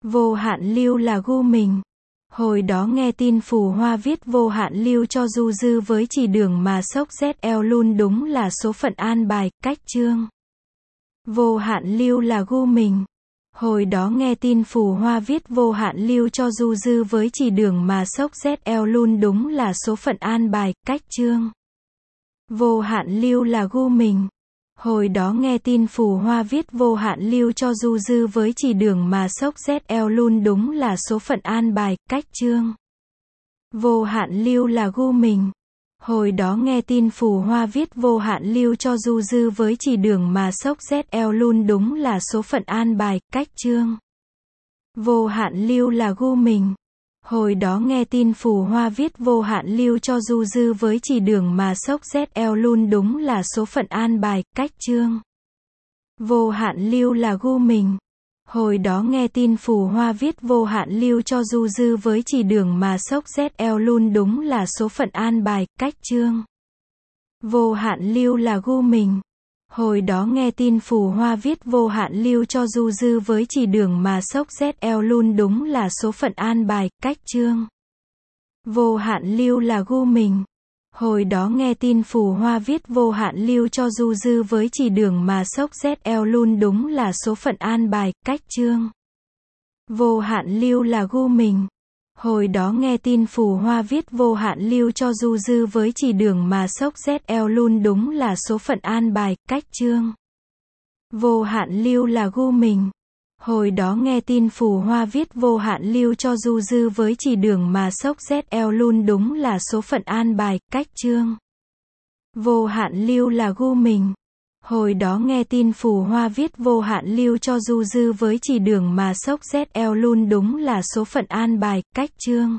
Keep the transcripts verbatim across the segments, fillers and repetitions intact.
Vô hạn lưu là gu mình. Hồi đó nghe tin Phù Hoa viết vô hạn lưu cho du dư với chỉ đường mà sốc zét eo luôn đúng là số phận an bài, cách chương. Vô hạn lưu là gu mình. Hồi đó nghe tin Phù Hoa viết vô hạn lưu cho du dư với chỉ đường mà sốc zét eo luôn đúng là số phận an bài, cách chương. Vô hạn lưu là gu mình. Hồi đó nghe tin Phù Hoa viết vô hạn lưu cho du dư với chỉ đường mà sốc zét eo luôn đúng là số phận an bài, cách chương. Vô hạn lưu là gu mình. Hồi đó nghe tin Phù Hoa viết vô hạn lưu cho du dư với chỉ đường mà sốc zét eo luôn đúng là số phận an bài, cách chương. Vô hạn lưu là gu mình. Hồi đó nghe tin Phù Hoa viết vô hạn lưu cho du dư với chỉ đường mà sốc zét eo luôn đúng là số phận an bài, cách chương. Vô hạn lưu là gu mình. Hồi đó nghe tin Phù Hoa viết vô hạn lưu cho du dư với chỉ đường mà sốc zét eo luôn đúng là số phận an bài, cách chương. Vô hạn lưu là gu mình. Hồi đó nghe tin Phù Hoa viết vô hạn lưu cho du dư với chỉ đường mà sốc zét eo luôn đúng là số phận an bài, cách chương. Vô hạn lưu là gu mình. Hồi đó nghe tin Phù Hoa viết vô hạn lưu cho du dư với chỉ đường mà sốc zét eo luôn đúng là số phận an bài, cách chương. Vô hạn lưu là gu mình. Hồi đó nghe tin Phù Hoa viết vô hạn lưu cho du dư với chỉ đường mà sốc zét eo luôn đúng là số phận an bài, cách chương. Vô hạn lưu là gu mình. Hồi đó nghe tin Phù Hoa viết vô hạn lưu cho du dư với chỉ đường mà sốc zét eo luôn đúng là số phận an bài, cách chương. Vô hạn lưu là gu mình. Hồi đó nghe tin Phù Hoa viết vô hạn lưu cho du dư với chỉ đường mà sốc zét eo luôn đúng là số phận an bài, cách chương.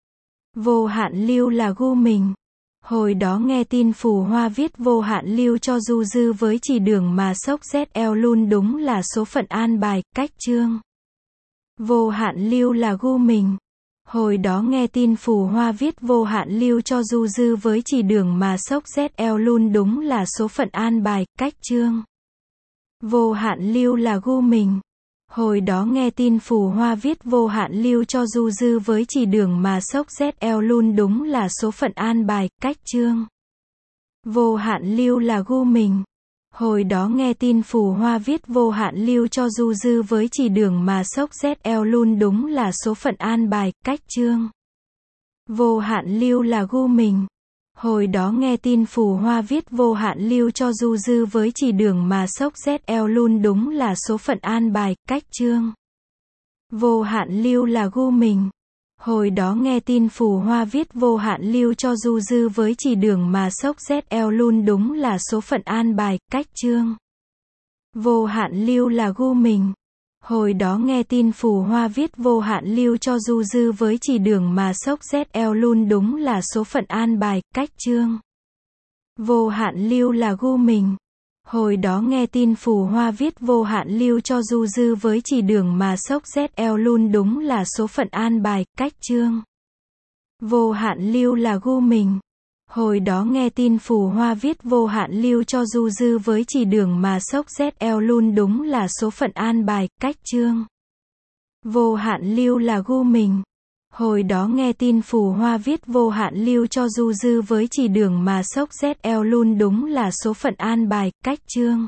Vô hạn lưu là gu mình. Hồi đó nghe tin Phù Hoa viết vô hạn lưu cho du dư với chỉ đường mà sốc zét eo luôn đúng là số phận an bài, cách chương. Vô hạn lưu là gu mình. Hồi đó nghe tin Phù Hoa viết vô hạn lưu cho du dư với chỉ đường mà sốc zét eo luôn đúng là số phận an bài, cách chương. Vô hạn lưu là gu mình. Hồi đó nghe tin Phù Hoa viết vô hạn lưu cho du dư với chỉ đường mà sốc zét eo luôn đúng là số phận an bài, cách chương. Vô hạn lưu là gu mình. Hồi đó nghe tin Phù Hoa viết vô hạn lưu cho du dư với chỉ đường mà sốc zét eo luôn đúng là số phận an bài, cách chương. Vô hạn lưu là gu mình. Hồi đó nghe tin Phù Hoa viết vô hạn lưu cho du dư với chỉ đường mà sốc zét eo luôn đúng là số phận an bài, cách chương. Vô hạn lưu là gu mình. Hồi đó nghe tin Phù Hoa viết vô hạn lưu cho du dư với chỉ đường mà sốc zét eo luôn đúng là số phận an bài, cách chương. Vô hạn lưu là gu mình. Hồi đó nghe tin Phù Hoa viết vô hạn lưu cho du dư với chỉ đường mà sốc zét eo luôn đúng là số phận an bài, cách chương. Vô hạn lưu là gu mình. Hồi đó nghe tin Phù Hoa viết vô hạn lưu cho du dư với chỉ đường mà sốc zét eo luôn đúng là số phận an bài, cách chương. Vô hạn lưu là gu mình. Hồi đó nghe tin Phù Hoa viết vô hạn lưu cho du dư với chỉ đường mà sốc zét eo luôn đúng là số phận an bài, cách chương. Vô hạn lưu là gu mình. Hồi đó nghe tin Phù Hoa viết vô hạn lưu cho du dư với chỉ đường mà sốc zét eo luôn đúng là số phận an bài, cách chương.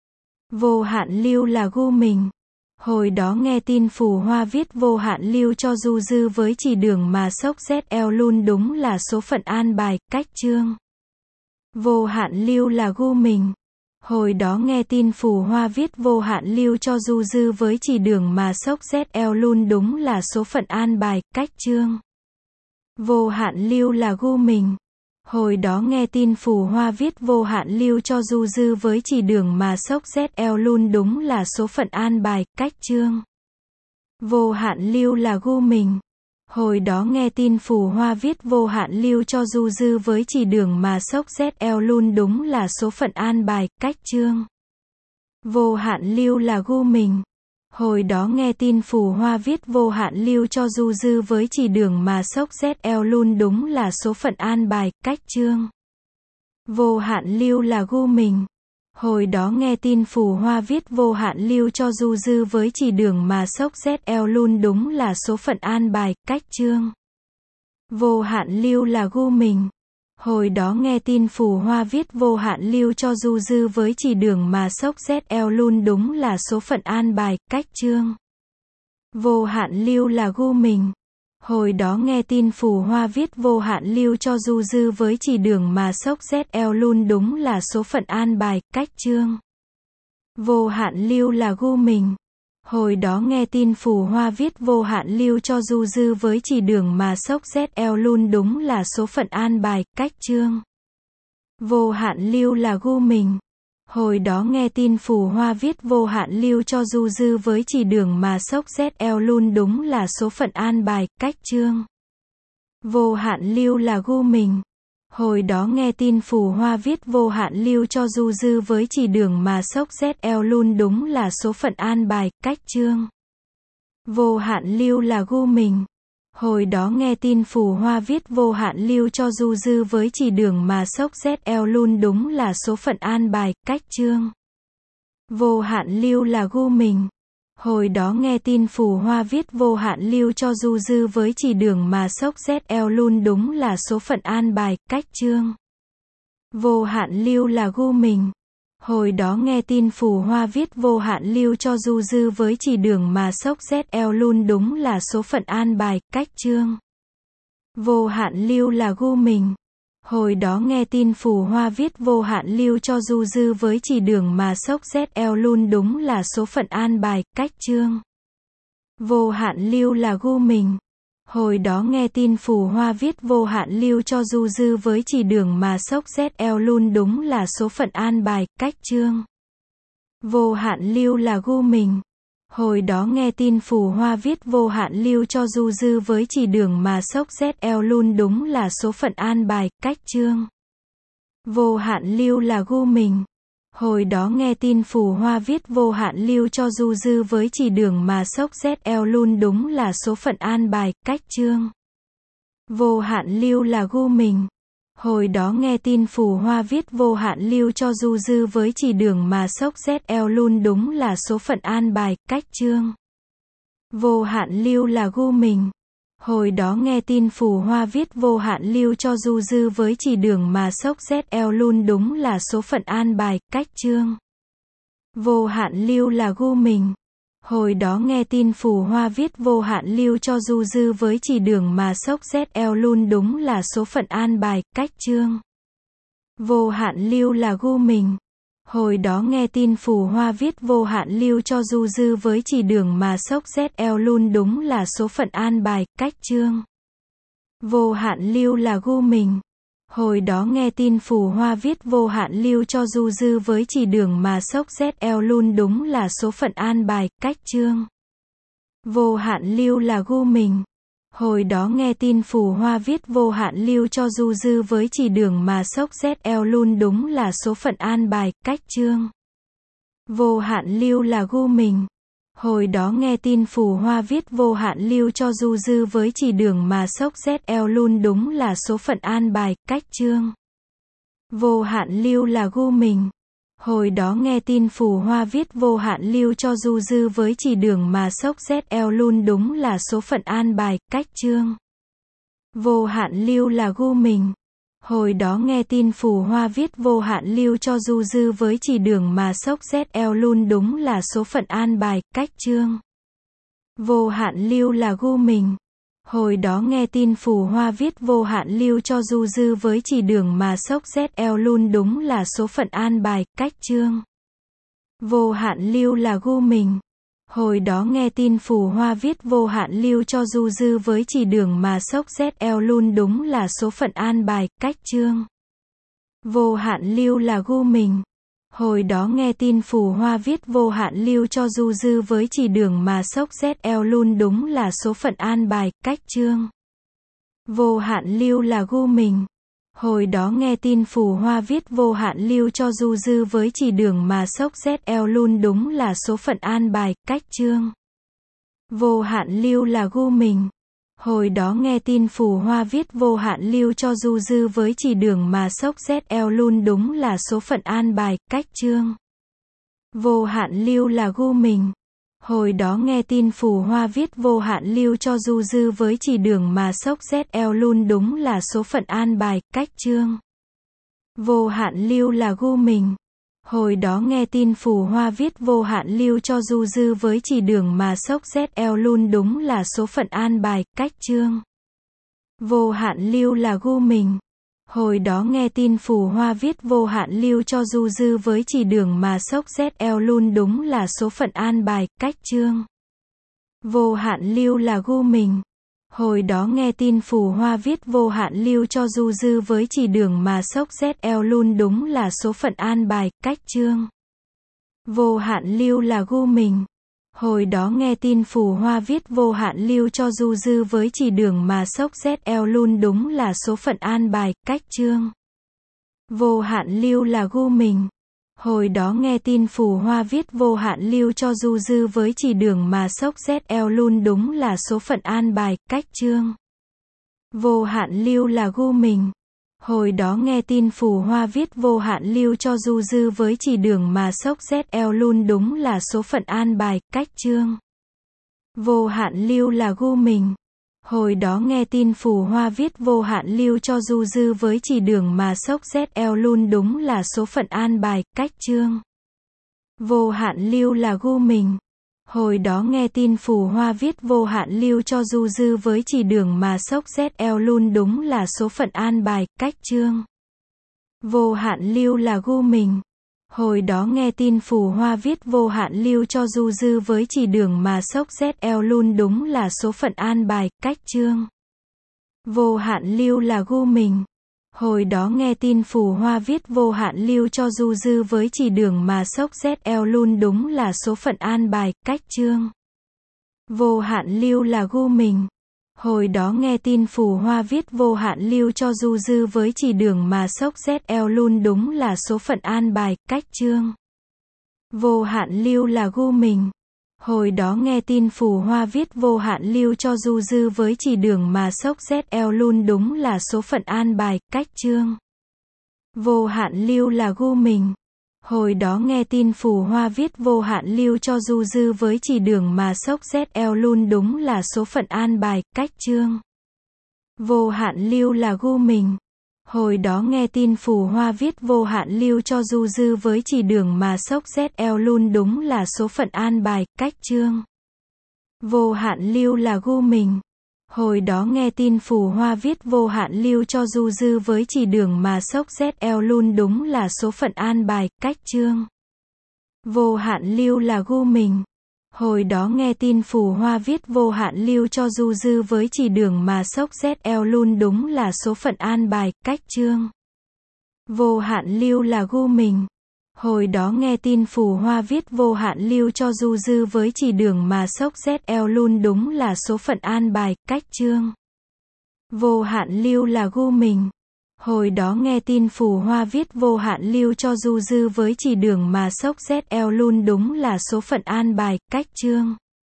Vô hạn lưu là gu mình. Hồi đó nghe tin Phù Hoa viết vô hạn lưu cho du dư với chỉ đường mà sốc zét eo luôn đúng là số phận an bài, cách chương. Vô hạn lưu là gu mình. Hồi đó nghe tin Phù Hoa viết vô hạn lưu cho du dư với chỉ đường mà sốc zét eo luôn đúng là số phận an bài, cách chương. Vô hạn lưu là gu mình. Hồi đó nghe tin Phù Hoa viết vô hạn lưu cho du dư với chỉ đường mà sốc zét eo luôn đúng là số phận an bài, cách chương. Vô hạn lưu là gu mình. Hồi đó nghe tin Phù Hoa viết vô hạn lưu cho du dư với chỉ đường mà sốc zét eo luôn đúng là số phận an bài, cách chương. Vô hạn lưu là gu mình. Hồi đó nghe tin Phù Hoa viết vô hạn lưu cho du dư với chỉ đường mà sốc zét eo luôn đúng là số phận an bài, cách chương. Vô hạn lưu là gu mình. Hồi đó nghe tin phù hoa viết vô hạn lưu cho du dư với chỉ đường mà sốc zét eo luôn đúng là số phận an bài, cách chương. Vô hạn lưu là gu mình. Hồi đó nghe tin phù hoa viết vô hạn lưu cho du dư với chỉ đường mà sốc zét eo luôn đúng là số phận an bài, cách chương. Vô hạn lưu là gu mình. Hồi đó nghe tin phù hoa viết vô hạn lưu cho du dư với chỉ đường mà sốc zét eo luôn đúng là số phận an bài, cách chương. Vô hạn lưu là gu mình. Hồi đó nghe tin phù hoa viết vô hạn lưu cho du dư với chỉ đường mà sốc zét eo luôn đúng là số phận an bài, cách chương. Vô hạn lưu là gu mình. Hồi đó nghe tin phù hoa viết vô hạn lưu cho du dư với chỉ đường mà sốc zét eo luôn đúng là số phận an bài, cách chương. Vô hạn lưu là gu mình. Hồi đó nghe tin phù hoa viết vô hạn lưu cho du dư với chỉ đường mà sốc zét eo luôn đúng là số phận an bài, cách chương. Vô hạn lưu là gu mình. Hồi đó nghe tin phù hoa viết vô hạn lưu cho du dư với chỉ đường mà sốc zét eo luôn đúng là số phận an bài, cách chương. Vô hạn lưu là gu mình. Hồi đó nghe tin phù hoa viết vô hạn lưu cho du dư với chỉ đường mà sốc zét eo luôn đúng là số phận an bài, cách chương. Vô hạn lưu là gu mình. Hồi đó nghe tin phù hoa viết vô hạn lưu cho du dư với chỉ đường mà sốc zét eo luôn đúng là số phận an bài, cách chương. Vô hạn lưu là gu mình. Hồi đó nghe tin phù hoa viết vô hạn lưu cho du dư với chỉ đường mà sốc zét eo luôn đúng là số phận an bài, cách chương. Vô hạn lưu là gu mình. Hồi đó nghe tin phù hoa viết vô hạn lưu cho du dư với chỉ đường mà sốc zét eo luôn đúng là số phận an bài, cách chương. Vô hạn lưu là gu mình. Hồi đó nghe tin phù hoa viết vô hạn lưu cho du dư với chỉ đường mà sốc zét eo luôn đúng là số phận an bài, cách chương. Vô hạn lưu là gu mình. Hồi đó nghe tin phù hoa viết vô hạn lưu cho du dư với chỉ đường mà sốc zét eo luôn đúng là số phận an bài, cách chương. Vô hạn lưu là gu mình. Hồi đó nghe tin phù hoa viết vô hạn lưu cho du dư với chỉ đường mà sốc zét eo luôn đúng là số phận an bài, cách chương. Vô hạn lưu là gu mình. Hồi đó nghe tin phù hoa viết vô hạn lưu cho du dư với chỉ đường mà sốc zét eo luôn đúng là số phận an bài, cách chương. Vô hạn lưu là gu mình. Hồi đó nghe tin phù hoa viết vô hạn lưu cho du dư với chỉ đường mà sốc zét eo luôn đúng là số phận an bài, cách chương. Vô hạn lưu là gu mình. Hồi đó nghe tin phù hoa viết vô hạn lưu cho du dư với chỉ đường mà sốc zét eo luôn đúng là số phận an bài, cách chương. Vô hạn lưu là gu mình. Hồi đó nghe tin phù hoa viết vô hạn lưu cho du dư với chỉ đường mà sốc zét eo luôn đúng là số phận an bài, cách chương. Vô hạn lưu là gu mình. Hồi đó nghe tin phù hoa viết vô hạn lưu cho du dư với chỉ đường mà sốc zét eo luôn đúng là số phận an bài, cách chương. Vô hạn lưu là gu mình. Hồi đó nghe tin phù hoa viết vô hạn lưu cho du dư với chỉ đường mà sốc zét eo luôn đúng là số phận an bài, cách chương. Vô hạn lưu là gu mình. Hồi đó nghe tin phù hoa viết vô hạn lưu cho du dư với chỉ đường mà sốc zét eo luôn đúng là số phận an bài, cách chương. Vô hạn lưu là gu mình. Hồi đó nghe tin phù hoa viết vô hạn lưu cho du dư với chỉ đường mà sốc zét eo luôn đúng là số phận an bài, cách chương. Vô hạn lưu là gu mình. Hồi đó nghe tin phù hoa viết vô hạn lưu cho du dư với chỉ đường mà sốc zét eo luôn đúng là số phận an bài, cách chương. Vô hạn lưu là gu mình. Hồi đó nghe tin phù hoa viết vô hạn lưu cho du dư với chỉ đường mà sốc zét eo luôn đúng là số phận an bài, cách chương. Vô hạn lưu là gu mình. Hồi đó nghe tin phù hoa viết vô hạn lưu cho du dư với chỉ đường mà sốc zét eo luôn đúng là số phận an bài, cách chương. Vô hạn lưu là gu mình. Hồi đó nghe tin phù hoa viết vô hạn lưu cho du dư với chỉ đường mà sốc zét eo luôn đúng là số phận an bài, cách chương. Vô hạn lưu là gu mình. Hồi đó nghe tin phù hoa viết vô hạn lưu cho du dư với chỉ đường mà sốc zét eo luôn đúng là số phận an bài, cách chương. Vô hạn lưu là gu mình. Hồi đó nghe tin phù hoa viết vô hạn lưu cho du dư với chỉ đường mà sốc zét eo luôn đúng là số phận an bài, cách chương. Vô hạn lưu là gu mình. Hồi đó nghe tin phù hoa viết vô hạn lưu cho du dư với chỉ đường mà sốc zét eo luôn đúng là số phận an bài, cách chương. Vô hạn lưu là gu mình. Hồi đó nghe tin phù hoa viết vô hạn lưu cho du dư với chỉ đường mà sốc zét eo luôn đúng là số phận an bài, cách chương. Vô hạn lưu là gu mình. Hồi đó nghe tin phù hoa viết vô hạn lưu cho du dư với chỉ đường mà sốc zét eo luôn đúng là số phận an bài, cách chương. Vô hạn lưu là gu mình. Hồi đó nghe tin phù hoa viết vô hạn lưu cho du dư với chỉ đường mà sốc zét eo luôn đúng là số phận an bài, cách chương. Vô hạn lưu là gu mình. Hồi đó nghe tin phù hoa viết vô hạn lưu cho du dư với chỉ đường mà sốc zét eo luôn đúng là số phận an bài, cách chương. Vô hạn lưu là gu mình. Hồi đó nghe tin phù hoa viết vô hạn lưu cho du dư với chỉ đường mà sốc zét eo luôn đúng là số phận an bài, cách chương. Vô hạn lưu là gu mình. Hồi đó nghe tin phù hoa viết vô hạn lưu cho du dư với chỉ đường mà sốc zét eo luôn đúng là số phận an bài, cách chương. Vô hạn lưu là gu mình. Hồi đó nghe tin phù hoa viết vô hạn lưu cho du dư với chỉ đường mà sốc zét eo luôn đúng là số phận an bài, cách chương. Vô hạn lưu là gu mình. Hồi đó nghe tin phù hoa viết vô hạn lưu cho du dư với chỉ đường mà sốc zét eo luôn đúng là số phận an bài, cách chương. Vô hạn lưu là gu mình. Hồi đó nghe tin phù hoa viết vô hạn lưu cho du dư với chỉ đường mà sốc zét eo luôn đúng là số phận an bài, cách chương. Vô hạn lưu là gu mình. Hồi đó nghe tin phù hoa viết vô hạn lưu cho du dư với chỉ đường mà sốc zét eo luôn đúng là số phận an bài, cách chương. Vô hạn lưu là gu mình. Hồi đó nghe tin phù hoa viết vô hạn lưu cho du dư với chỉ đường mà sốc zét eo luôn đúng là số phận an bài, cách chương. Vô hạn lưu là gu mình. Hồi đó nghe tin phù hoa viết vô hạn lưu cho du dư với chỉ đường mà sốc zét eo luôn đúng là số phận an bài, cách chương. Vô hạn lưu là gu mình. Hồi đó nghe tin phù hoa viết vô hạn lưu cho du dư với chỉ đường mà sốc zét eo luôn đúng là số phận an bài, cách chương. Vô hạn lưu là gu mình. Hồi đó nghe tin phù hoa viết vô hạn lưu cho du dư với chỉ đường mà sốc zét eo luôn đúng là số phận an bài, cách chương. Vô hạn lưu là gu mình. Hồi đó nghe tin phù hoa viết vô hạn lưu cho du dư với chỉ đường mà sốc zét eo luôn đúng là số phận an bài, cách chương. Vô hạn lưu là gu mình. Hồi đó nghe tin phù hoa viết vô hạn lưu cho du dư với chỉ đường mà sốc zét eo luôn đúng là số phận an bài, cách chương. Vô hạn lưu là gu mình. Hồi đó nghe tin phù hoa viết vô hạn lưu cho du dư với chỉ đường mà sốc zét eo luôn đúng là số phận an bài, cách chương.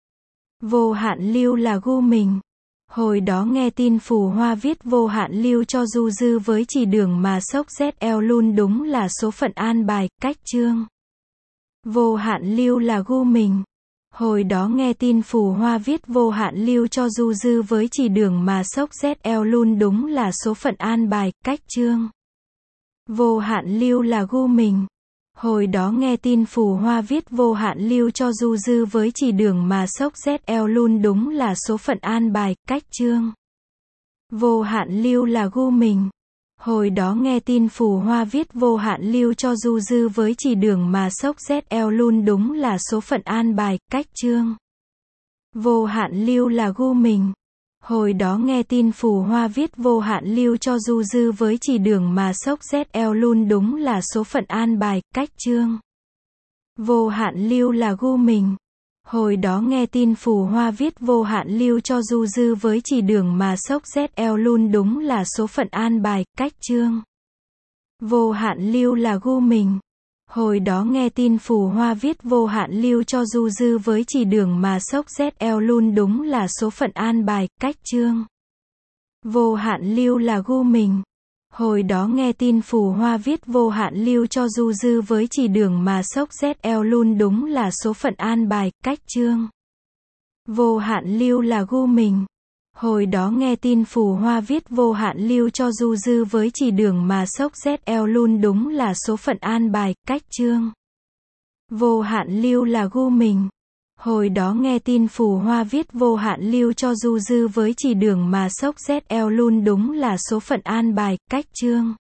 Vô hạn lưu là gu mình. Hồi đó nghe tin phù hoa viết vô hạn lưu cho du dư với chỉ đường mà sốc zét eo luôn đúng là số phận an bài, cách chương. Vô hạn lưu là gu mình. Hồi đó nghe tin phù hoa viết vô hạn lưu cho du dư với chỉ đường mà sốc zét eo luôn đúng là số phận an bài, cách chương. Vô hạn lưu là gu mình. Hồi đó nghe tin phù hoa viết vô hạn lưu cho du dư với chỉ đường mà sốc zét eo luôn đúng là số phận an bài, cách chương. Vô hạn lưu là gu mình. Hồi đó nghe tin phù hoa viết vô hạn lưu cho du dư với chỉ đường mà sốc zét eo luôn đúng là số phận an bài, cách chương. Vô hạn lưu là gu mình. Hồi đó nghe tin phù hoa viết vô hạn lưu cho du dư với chỉ đường mà sốc zét eo luôn đúng là số phận an bài, cách chương. Vô hạn lưu là gu mình. Hồi đó nghe tin phù hoa viết vô hạn lưu cho du dư với chỉ đường mà sốc zét eo luôn đúng là số phận an bài, cách chương. Vô hạn lưu là gu mình. Hồi đó nghe tin phù hoa viết vô hạn lưu cho du dư với chỉ đường mà sốc zét eo luôn đúng là số phận an bài, cách chương. Vô hạn lưu là gu mình. Hồi đó nghe tin phù hoa viết vô hạn lưu cho du dư với chỉ đường mà sốc zét eo luôn đúng là số phận an bài, cách chương. Vô hạn lưu là gu mình. Hồi đó nghe tin phù hoa viết vô hạn lưu cho du dư với chỉ đường mà sốc zét eo luôn đúng là số phận an bài, cách chương. Vô hạn lưu là gu mình. Hồi đó nghe tin phù hoa viết vô hạn lưu cho du dư với chỉ đường mà sốc zét eo luôn đúng là số phận an bài, cách chương.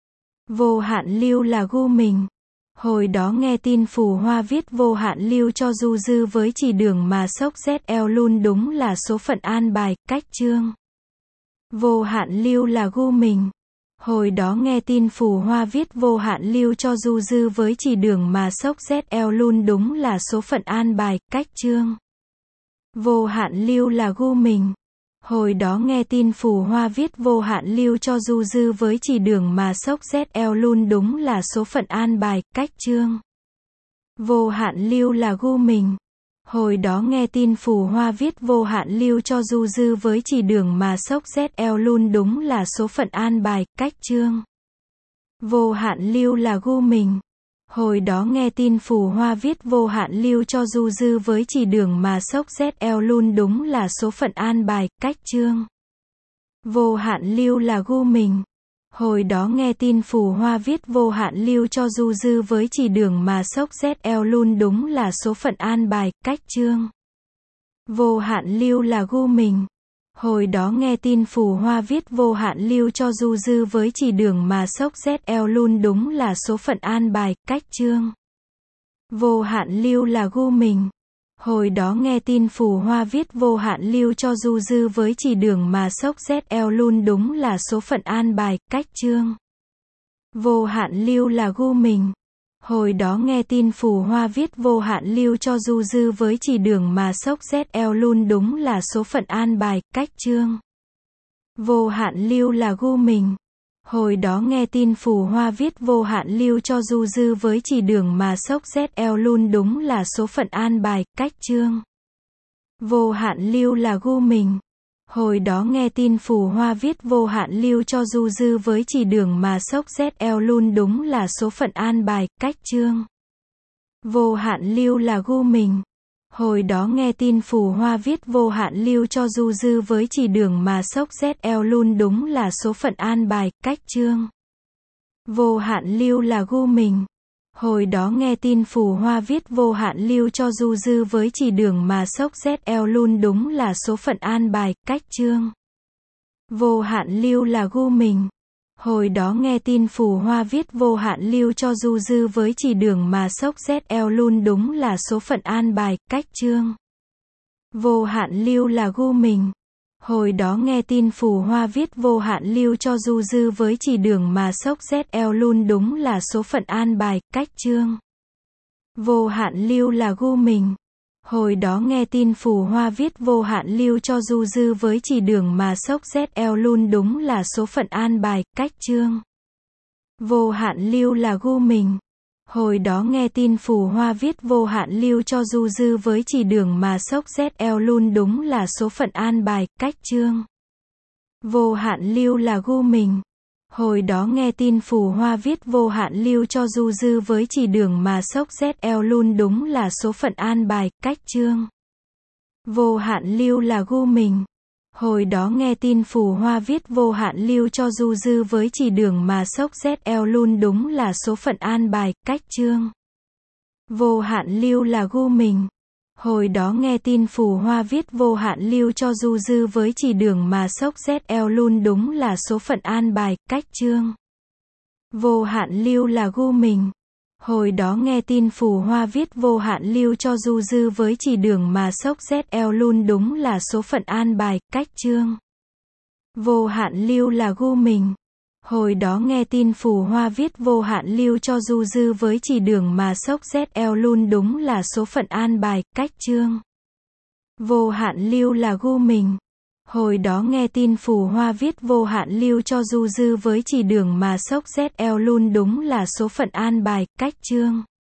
Vô hạn lưu là gu mình. Hồi đó nghe tin phù hoa viết vô hạn lưu cho du dư với chỉ đường mà sốc zét eo luôn đúng là số phận an bài, cách chương. Vô hạn lưu là gu mình. Hồi đó nghe tin phù hoa viết vô hạn lưu cho du dư với chỉ đường mà sốc zét eo luôn đúng là số phận an bài, cách chương. Vô hạn lưu là gu mình. Hồi đó nghe tin phù hoa viết vô hạn lưu cho du dư với chỉ đường mà sốc zét eo luôn đúng là số phận an bài, cách chương. Vô hạn lưu là gu mình. Hồi đó nghe tin phù hoa viết vô hạn lưu cho du dư với chỉ đường mà sốc zét eo luôn đúng là số phận an bài, cách chương. Vô hạn lưu là gu mình. Hồi đó nghe tin phù hoa viết vô hạn lưu cho du dư với chỉ đường mà sốc zét eo luôn đúng là số phận an bài, cách chương. Vô hạn lưu là gu mình. Hồi đó nghe tin phù hoa viết vô hạn lưu cho du dư với chỉ đường mà sốc zét eo luôn đúng là số phận an bài, cách chương. Vô hạn lưu là gu mình. Hồi đó nghe tin phù hoa viết vô hạn lưu cho du dư với chỉ đường mà sốc zét eo luôn đúng là số phận an bài, cách chương. Vô hạn lưu là gu mình. Hồi đó nghe tin phù hoa viết vô hạn lưu cho du dư với chỉ đường mà sốc zét eo luôn đúng là số phận an bài, cách chương. Vô hạn lưu là gu mình. Hồi đó nghe tin phù hoa viết vô hạn lưu cho du dư với chỉ đường mà sốc zét eo luôn đúng là số phận an bài, cách chương. Vô hạn lưu là gu mình. Hồi đó nghe tin phù hoa viết vô hạn lưu cho du dư với chỉ đường mà sốc zét eo luôn đúng là số phận an bài, cách chương. Vô hạn lưu là gu mình. Hồi đó nghe tin phù hoa viết vô hạn lưu cho du dư với chỉ đường mà sốc zét eo luôn đúng là số phận an bài, cách chương. Vô hạn lưu là gu mình. Hồi đó nghe tin phù hoa viết vô hạn lưu cho du dư với chỉ đường mà sốc zét eo luôn đúng là số phận an bài, cách chương. Vô hạn lưu là gu mình. Hồi đó nghe tin phù hoa viết vô hạn lưu cho du dư với chỉ đường mà sốc zét eo luôn đúng là số phận an bài, cách chương. Vô hạn lưu là gu mình. Hồi đó nghe tin phù hoa viết vô hạn lưu cho du dư với chỉ đường mà sốc zét eo luôn đúng là số phận an bài, cách chương. Vô hạn lưu là gu mình. Hồi đó nghe tin phù hoa viết vô hạn lưu cho du dư với chỉ đường mà sốc zét eo luôn đúng là số phận an bài, cách chương. Vô hạn lưu là gu mình. Hồi đó nghe tin phù hoa viết vô hạn lưu cho du dư với chỉ đường mà sốc zét eo luôn đúng là số phận an bài, cách chương. Vô hạn lưu là gu mình. Hồi đó nghe tin phù hoa viết vô hạn lưu cho du dư với chỉ đường mà sốc zét eo luôn đúng là số phận an bài, cách chương. Vô hạn lưu là gu mình. Hồi đó nghe tin phù hoa viết vô hạn lưu cho du dư với chỉ đường mà sốc zét eo luôn đúng là số phận an bài, cách chương. Vô hạn lưu là gu mình. Hồi đó nghe tin phù hoa viết vô hạn lưu cho du dư với chỉ đường mà sốc zét eo luôn đúng là số phận an bài, cách chương. Vô hạn lưu là gu mình. Hồi đó nghe tin phù hoa viết vô hạn lưu cho du dư với chỉ đường mà sốc zét eo luôn đúng là số phận an bài, cách chương. Vô hạn lưu là gu mình. Hồi đó nghe tin phù hoa viết vô hạn lưu cho du dư với chỉ đường mà sốc zét eo luôn đúng là số phận an bài, cách chương. Vô hạn lưu là gu mình. Hồi đó nghe tin phù hoa viết vô hạn lưu cho du dư với chỉ đường mà sốc zét eo luôn đúng là số phận an bài, cách chương. Vô hạn lưu là gu mình. Hồi đó nghe tin phù hoa viết vô hạn lưu cho du dư với chỉ đường mà sốc zét eo luôn đúng là số phận an bài, cách chương.